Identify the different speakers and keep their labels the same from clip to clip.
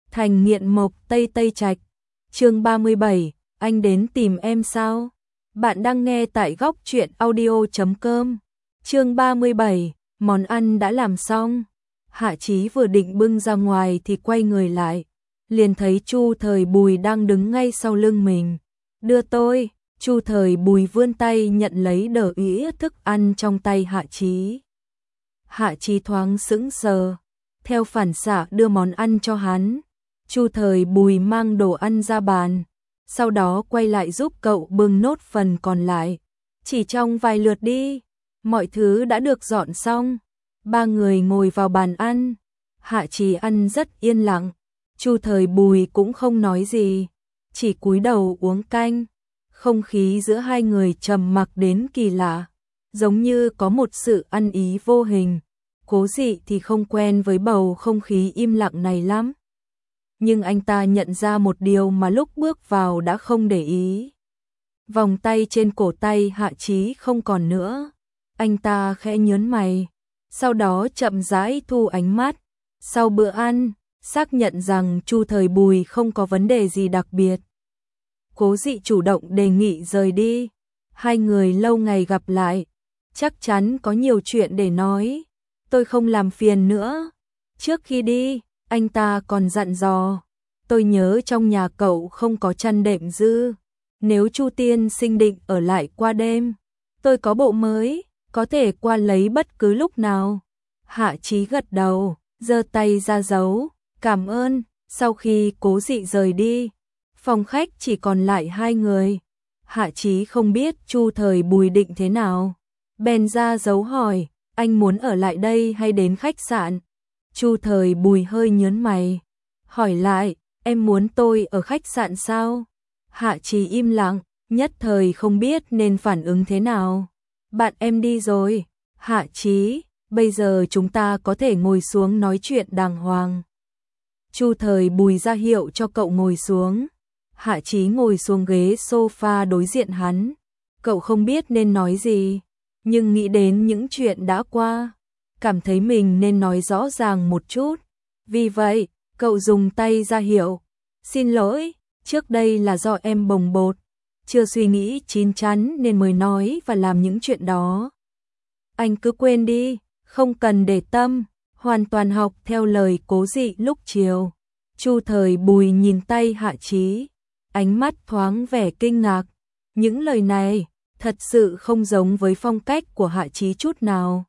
Speaker 1: Thành nghiện mộc Tây Tây Trạch. Chương 37, anh đến tìm em sao? Bạn đang nghe tại góc truyện audio.com. Chương 37, món ăn đã làm xong. Hạ Chí vừa định bưng ra ngoài thì quay người lại, liền thấy Chu Thời Bùi đang đứng ngay sau lưng mình. Đưa tôi. Chu Thời Bùi vươn tay nhận lấy đỡ ĩa thức ăn trong tay Hạ Chí. Hạ Chí thoáng sững sờ, theo phản xạ đưa món ăn cho hắn. Chu Thời Bùi mang đồ ăn ra bàn, sau đó quay lại giúp cậu bưng nốt phần còn lại. Chỉ trong vài lượt đi, mọi thứ đã được dọn xong. Ba người ngồi vào bàn ăn. Hạ Chí ăn rất yên lặng, Chu Thời Bùi cũng không nói gì, chỉ cúi đầu uống canh. Không khí giữa hai người trầm mặc đến kỳ lạ, giống như có một sự ăn ý vô hình. Cố Dị thì không quen với bầu không khí im lặng này lắm. Nhưng anh ta nhận ra một điều mà lúc bước vào đã không để ý. Vòng tay trên cổ tay Hạ Chí không còn nữa. Anh ta khẽ nhớn mày, sau đó chậm rãi thu ánh mắt. Sau bữa ăn, xác nhận rằng Chu Thời Bùi không có vấn đề gì đặc biệt, Cố Dị chủ động đề nghị rời đi. Hai người lâu ngày gặp lại, chắc chắn có nhiều chuyện để nói. Tôi không làm phiền nữa. Trước khi đi, anh ta còn dặn dò, tôi nhớ trong nhà cậu không có chăn đệm dư. Nếu Chu tiên sinh định ở lại qua đêm, tôi có bộ mới, có thể qua lấy bất cứ lúc nào. Hạ Chí gật đầu, giơ tay ra dấu, cảm ơn. Sau khi Cố Dị rời đi, phòng khách chỉ còn lại hai người. Hạ Chí không biết Chu Thời Bùi định thế nào, bèn ra dấu hỏi, anh muốn ở lại đây hay đến khách sạn? Chu Thời Bùi hơi nhớn mày, hỏi lại, em muốn tôi ở khách sạn sao? Hạ Chí im lặng, nhất thời không biết nên phản ứng thế nào. Bạn em đi rồi. Hạ Chí, bây giờ chúng ta có thể ngồi xuống nói chuyện đàng hoàng. Chu Thời Bùi ra hiệu cho cậu ngồi xuống. Hạ Chí ngồi xuống ghế sofa đối diện hắn. Cậu không biết nên nói gì, nhưng nghĩ đến những chuyện đã qua, cảm thấy mình nên nói rõ ràng một chút. Vì vậy, cậu dùng tay ra hiệu. Xin lỗi, trước đây là do em bồng bột, chưa suy nghĩ chín chắn nên mới nói và làm những chuyện đó. Anh cứ quên đi, không cần để tâm, hoàn toàn học theo lời Cố Dị lúc chiều. Chu Thời Bùi nhìn tay Hạ Chí, ánh mắt thoáng vẻ kinh ngạc. Những lời này thật sự không giống với phong cách của Hạ Chí chút nào.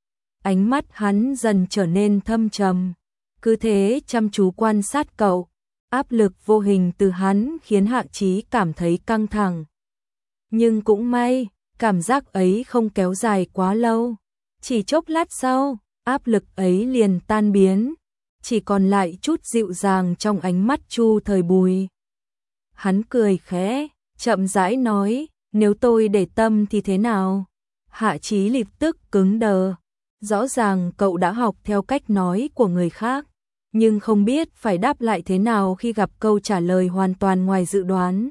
Speaker 1: Ánh mắt hắn dần trở nên thâm trầm, cứ thế chăm chú quan sát cậu. Áp lực vô hình từ hắn khiến Hạ Chí cảm thấy căng thẳng. Nhưng cũng may, cảm giác ấy không kéo dài quá lâu. Chỉ chốc lát sau, áp lực ấy liền tan biến, chỉ còn lại chút dịu dàng trong ánh mắt Chu Thời Bùi. Hắn cười khẽ, chậm rãi nói, nếu tôi để tâm thì thế nào? Hạ Chí lập tức cứng đờ. Rõ ràng cậu đã học theo cách nói của người khác, nhưng không biết phải đáp lại thế nào khi gặp câu trả lời hoàn toàn ngoài dự đoán.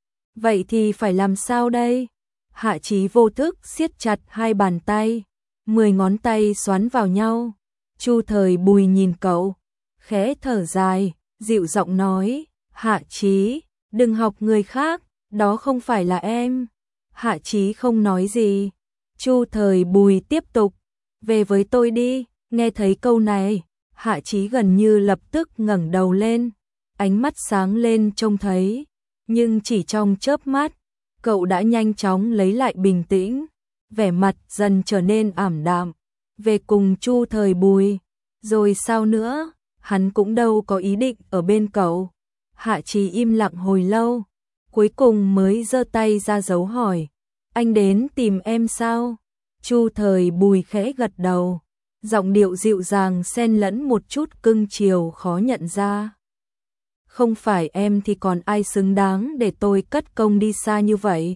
Speaker 1: Vậy thì phải làm sao đây? Hạ Chí vô thức siết chặt hai bàn tay, 10 ngón tay xoắn vào nhau. Chu Thời Bùi nhìn cậu, khẽ thở dài, dịu giọng nói, Hạ Chí, đừng học người khác, đó không phải là em. Hạ Chí không nói gì. Chu Thời Bùi tiếp tục, về với tôi đi. Nghe thấy câu này, Hạ Chí gần như lập tức ngẩng đầu lên, ánh mắt sáng lên trông thấy, nhưng chỉ trong chớp mắt, cậu đã nhanh chóng lấy lại bình tĩnh, vẻ mặt dần trở nên ảm đạm. Về cùng Chu Thời Bùi, rồi sao nữa? Hắn cũng đâu có ý định ở bên cậu. Hạ Chí im lặng hồi lâu, cuối cùng mới giơ tay ra dấu hỏi, anh đến tìm em sao? Chu Thời Bùi khẽ gật đầu, giọng điệu dịu dàng xen lẫn một chút cưng chiều khó nhận ra. Không phải em thì còn ai xứng đáng để tôi cất công đi xa như vậy?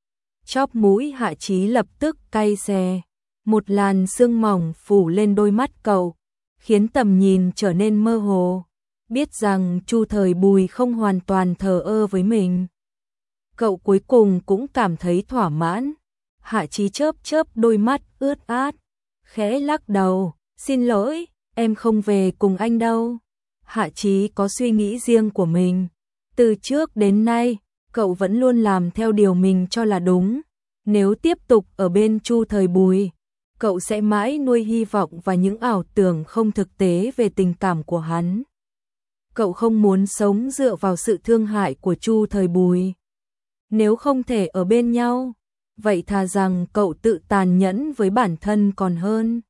Speaker 1: Chóp mũi Hạ Chí lập tức cay xè, một làn sương mỏng phủ lên đôi mắt cậu, khiến tầm nhìn trở nên mơ hồ. Biết rằng Chu Thời Bùi không hoàn toàn thờ ơ với mình, cậu cuối cùng cũng cảm thấy thỏa mãn. Hạ Chí chớp chớp đôi mắt ướt át, khẽ lắc đầu, xin lỗi, em không về cùng anh đâu. Hạ Chí có suy nghĩ riêng của mình. Từ trước đến nay, cậu vẫn luôn làm theo điều mình cho là đúng. Nếu tiếp tục ở bên Chu Thời Bùi, cậu sẽ mãi nuôi hy vọng và những ảo tưởng không thực tế về tình cảm của hắn. Cậu không muốn sống dựa vào sự thương hại của Chu Thời Bùi. Nếu không thể ở bên nhau, vậy thà rằng cậu tự tàn nhẫn với bản thân còn hơn.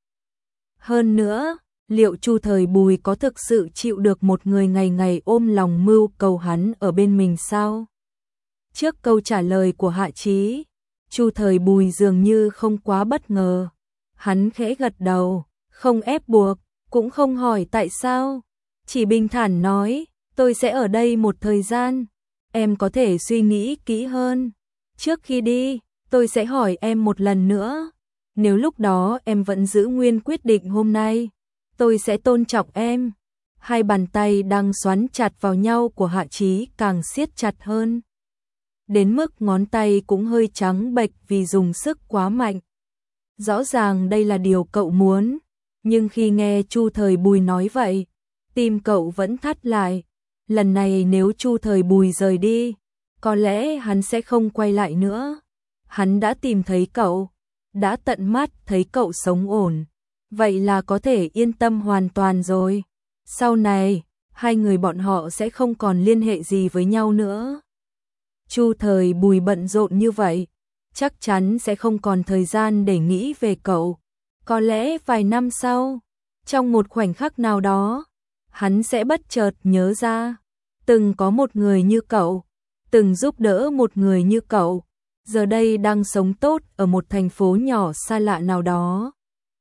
Speaker 1: Hơn nữa, liệu Chu Thời Bùi có thực sự chịu được một người ngày ngày ôm lòng mưu cầu hắn ở bên mình sao? Trước câu trả lời của Hạ Chí, Chu Thời Bùi dường như không quá bất ngờ. Hắn khẽ gật đầu, không ép buộc, cũng không hỏi tại sao. Chỉ bình thản nói, tôi sẽ ở đây một thời gian. Em có thể suy nghĩ kỹ hơn. Trước khi đi, tôi sẽ hỏi em một lần nữa. Nếu lúc đó em vẫn giữ nguyên quyết định hôm nay, tôi sẽ tôn trọng em. Hai bàn tay đang xoắn chặt vào nhau của Hạ Chí càng siết chặt hơn. Đến mức ngón tay cũng hơi trắng bệch vì dùng sức quá mạnh. Rõ ràng đây là điều cậu muốn, nhưng khi nghe Chu Thời Bùi nói vậy, tim cậu vẫn thắt lại. Lần này nếu Chu Thời Bùi rời đi, có lẽ hắn sẽ không quay lại nữa. Hắn đã tìm thấy cậu, đã tận mắt thấy cậu sống ổn, vậy là có thể yên tâm hoàn toàn rồi. Sau này, hai người bọn họ sẽ không còn liên hệ gì với nhau nữa. Chu Thời Bùi bận rộn như vậy, chắc chắn sẽ không còn thời gian để nghĩ về cậu. Có lẽ vài năm sau, trong một khoảnh khắc nào đó, hắn sẽ bất chợt nhớ ra, từng có một người như cậu, từng giúp đỡ một người như cậu, giờ đây đang sống tốt ở một thành phố nhỏ xa lạ nào đó.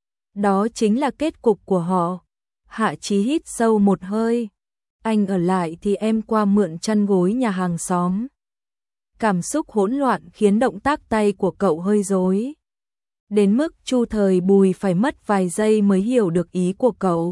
Speaker 1: Đó chính là kết cục của họ. Hạ Chí hít sâu một hơi. Anh ở lại thì em qua mượn chăn gối nhà hàng xóm. Cảm xúc hỗn loạn khiến động tác tay của cậu hơi rối. Đến mức Chu Thời Bùi phải mất vài giây mới hiểu được ý của cậu.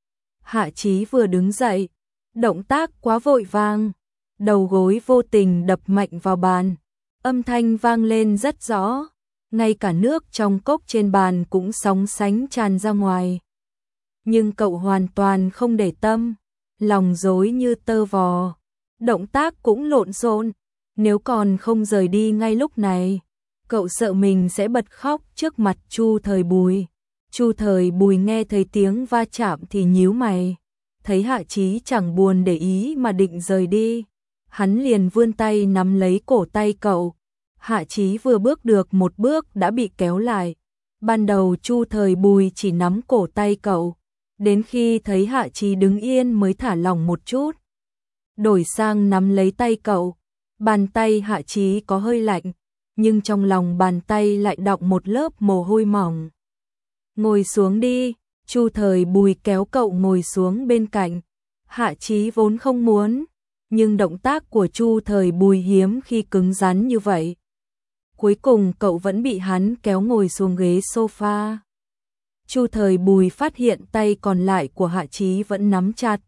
Speaker 1: Hạ Chí vừa đứng dậy, động tác quá vội vàng, đầu gối vô tình đập mạnh vào bàn. Âm thanh vang lên rất rõ, ngay cả nước trong cốc trên bàn cũng sóng sánh tràn ra ngoài. Nhưng cậu hoàn toàn không để tâm, lòng rối như tơ vò, động tác cũng lộn xộn. Nếu còn không rời đi ngay lúc này, cậu sợ mình sẽ bật khóc trước mặt Chu Thời Bùi. Chu Thời Bùi nghe thấy tiếng va chạm thì nhíu mày, thấy Hạ Chí chẳng buồn để ý mà định rời đi, hắn liền vươn tay nắm lấy cổ tay cậu. Hạ Chí vừa bước được một bước đã bị kéo lại. Ban đầu Chu Thời Bùi chỉ nắm cổ tay cậu, đến khi thấy Hạ Chí đứng yên mới thả lỏng một chút. Đổi sang nắm lấy tay cậu, bàn tay Hạ Chí có hơi lạnh, nhưng trong lòng bàn tay lại đọng một lớp mồ hôi mỏng. Ngồi xuống đi, Chu Thời Bùi kéo cậu ngồi xuống bên cạnh. Hạ Chí vốn không muốn, nhưng động tác của Chu Thời Bùi hiếm khi cứng rắn như vậy. Cuối cùng cậu vẫn bị hắn kéo ngồi xuống ghế sofa. Chu Thời Bùi phát hiện tay còn lại của Hạ Chí vẫn nắm chặt.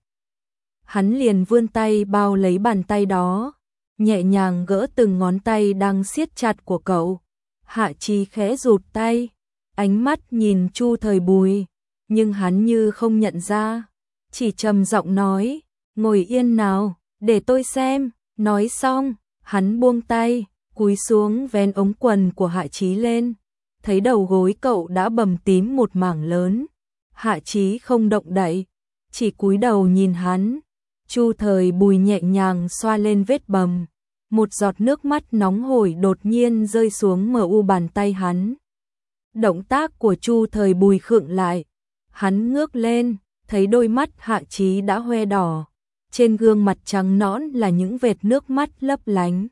Speaker 1: Hắn liền vươn tay bao lấy bàn tay đó, nhẹ nhàng gỡ từng ngón tay đang siết chặt của cậu. Hạ Chí khẽ rụt tay, ánh mắt nhìn Chu Thời Bùi, nhưng hắn như không nhận ra, chỉ trầm giọng nói, ngồi yên nào, để tôi xem. Nói xong, hắn buông tay, cúi xuống vén ống quần của Hạ Chí lên, thấy đầu gối cậu đã bầm tím một mảng lớn. Hạ Chí không động đậy, chỉ cúi đầu nhìn hắn. Chu Thời Bùi nhẹ nhàng xoa lên vết bầm, một giọt nước mắt nóng hổi đột nhiên rơi xuống mu bàn tay hắn. Động tác của Chu Thời Bùi khựng lại, hắn ngước lên, thấy đôi mắt Hạ Chí đã hoe đỏ, trên gương mặt trắng nõn là những vệt nước mắt lấp lánh.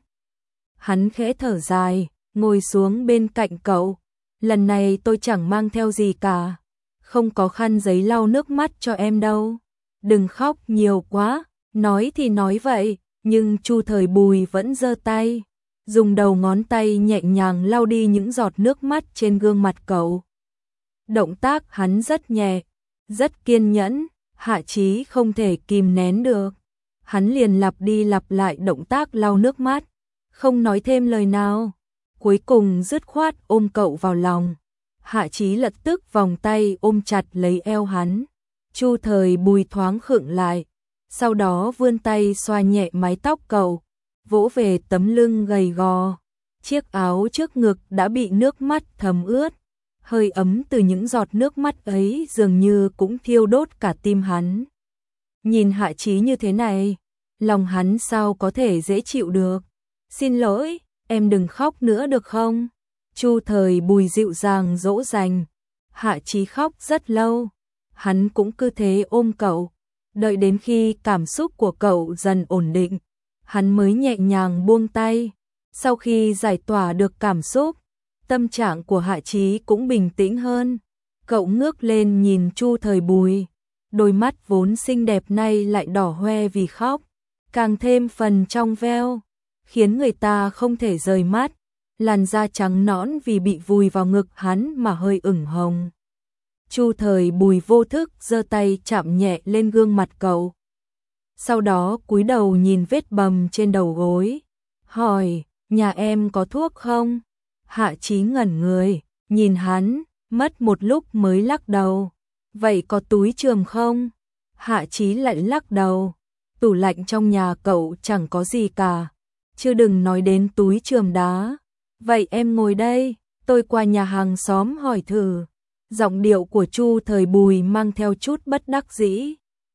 Speaker 1: Hắn khẽ thở dài, ngồi xuống bên cạnh cậu. Lần này tôi chẳng mang theo gì cả, không có khăn giấy lau nước mắt cho em đâu. Đừng khóc nhiều quá. Nói thì nói vậy, nhưng Chu Thời Bùi vẫn giơ tay, dùng đầu ngón tay nhẹ nhàng lau đi những giọt nước mắt trên gương mặt cậu. Động tác hắn rất nhẹ, rất kiên nhẫn, Hạ Chí không thể kìm nén được. Hắn liền lặp đi lặp lại động tác lau nước mắt, không nói thêm lời nào. Cuối cùng dứt khoát ôm cậu vào lòng. Hạ Chí lập tức vòng tay ôm chặt lấy eo hắn. Chu Thời Bùi thoáng khựng lại, sau đó vươn tay xoa nhẹ mái tóc cậu, vỗ về tấm lưng gầy gò. Chiếc áo trước ngực đã bị nước mắt thấm ướt, hơi ấm từ những giọt nước mắt ấy dường như cũng thiêu đốt cả tim hắn. Nhìn Hạ Chí như thế này, lòng hắn sao có thể dễ chịu được. Xin lỗi, em đừng khóc nữa được không? Chu Thời Bùi dịu dàng dỗ dành. Hạ Chí khóc rất lâu, hắn cũng cứ thế ôm cậu, đợi đến khi cảm xúc của cậu dần ổn định, hắn mới nhẹ nhàng buông tay. Sau khi giải tỏa được cảm xúc, tâm trạng của Hạ Chí cũng bình tĩnh hơn. Cậu ngước lên nhìn Chu Thời Bùi, đôi mắt vốn xinh đẹp nay lại đỏ hoe vì khóc, càng thêm phần trong veo, khiến người ta không thể rời mắt. Làn da trắng nõn vì bị vùi vào ngực hắn mà hơi ửng hồng. Chu Thời Bùi vô thức giơ tay chạm nhẹ lên gương mặt cậu. Sau đó cúi đầu nhìn vết bầm trên đầu gối, hỏi, nhà em có thuốc không? Hạ Chí ngẩn người, nhìn hắn, mất một lúc mới lắc đầu. Vậy có túi chườm không? Hạ Chí lại lắc đầu. Tủ lạnh trong nhà cậu chẳng có gì cả, chứ đừng nói đến túi chườm đá. Vậy em ngồi đây, tôi qua nhà hàng xóm hỏi thử. Giọng điệu của Chu Thời Bùi mang theo chút bất đắc dĩ.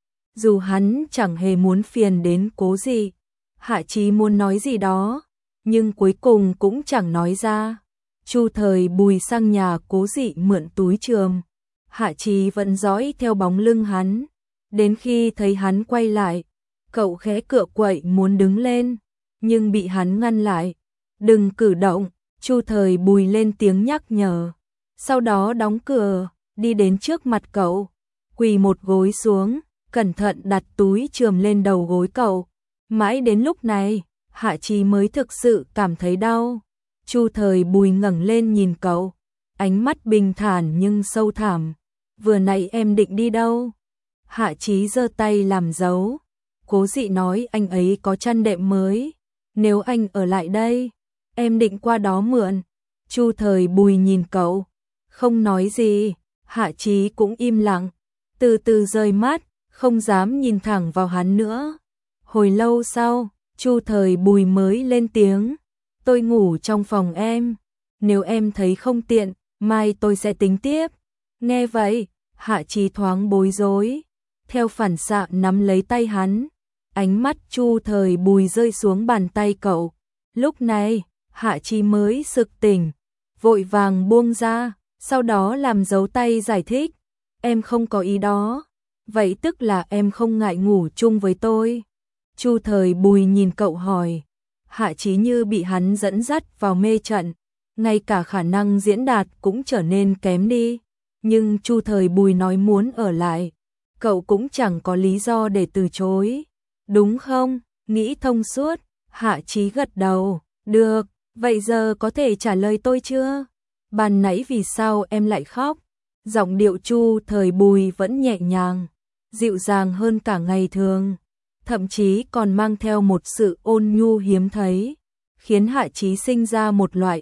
Speaker 1: Dù hắn chẳng hề muốn phiền đến Cố Dị, Hạ Chí muốn nói gì đó, nhưng cuối cùng cũng chẳng nói ra. Chu Thời Bùi sang nhà Cố Dị mượn túi chườm. Hạ Chí vẫn dõi theo bóng lưng hắn, đến khi thấy hắn quay lại, cậu khẽ cựa quậy muốn đứng lên, nhưng bị hắn ngăn lại. Đừng cử động, Chu Thời Bùi lên tiếng nhắc nhở. Sau đó đóng cửa, đi đến trước mặt cậu, quỳ một gối xuống, cẩn thận đặt túi chườm lên đầu gối cậu. Mãi đến lúc này, Hạ Chí mới thực sự cảm thấy đau. Chu Thời Bùi ngẩng lên nhìn cậu, ánh mắt bình thản nhưng sâu thẳm. Vừa nãy em định đi đâu? Hạ Chí giơ tay làm dấu. Cố Dị nói anh ấy có chăn đệm mới, nếu anh ở lại đây, em định qua đó mượn. Chu Thời Bùi nhìn cậu, không nói gì. Hạ Chí cũng im lặng, từ từ rời mắt, không dám nhìn thẳng vào hắn nữa. Hồi lâu sau, Chu Thời Bùi mới lên tiếng, tôi ngủ trong phòng em, nếu em thấy không tiện, mai tôi sẽ tính tiếp. Nghe vậy, Hạ Chí thoáng bối rối, theo phản xạ nắm lấy tay hắn. Ánh mắt Chu Thời Bùi rơi xuống bàn tay cậu. Lúc này, Hạ Chí mới sực tỉnh, vội vàng buông ra, sau đó làm dấu tay giải thích. Em không có ý đó. Vậy tức là em không ngại ngủ chung với tôi? Chu Thời Bùi nhìn cậu hỏi. Hạ Chí như bị hắn dẫn dắt vào mê trận, ngay cả khả năng diễn đạt cũng trở nên kém đi. Nhưng Chu Thời Bùi nói muốn ở lại, cậu cũng chẳng có lý do để từ chối. Đúng không? Nghĩ thông suốt. Hạ Chí gật đầu. Được, vậy giờ có thể trả lời tôi chưa? Ban nãy vì sao em lại khóc? Giọng điệu Chu Thời Bùi vẫn nhẹ nhàng, dịu dàng hơn cả ngày thường, thậm chí còn mang theo một sự ôn nhu hiếm thấy, khiến Hạ Chí sinh ra một loại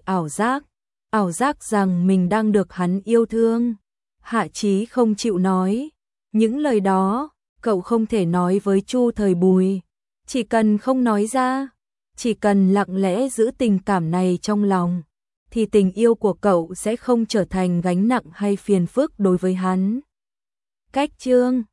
Speaker 1: ảo giác rằng mình đang được hắn yêu thương. Hạ Chí không chịu nói những lời đó, cậu không thể nói với Chu Thời Bùi. Chỉ cần không nói ra, chỉ cần lặng lẽ giữ tình cảm này trong lòng, thì tình yêu của cậu sẽ không trở thành gánh nặng hay phiền phức đối với hắn. Cách chương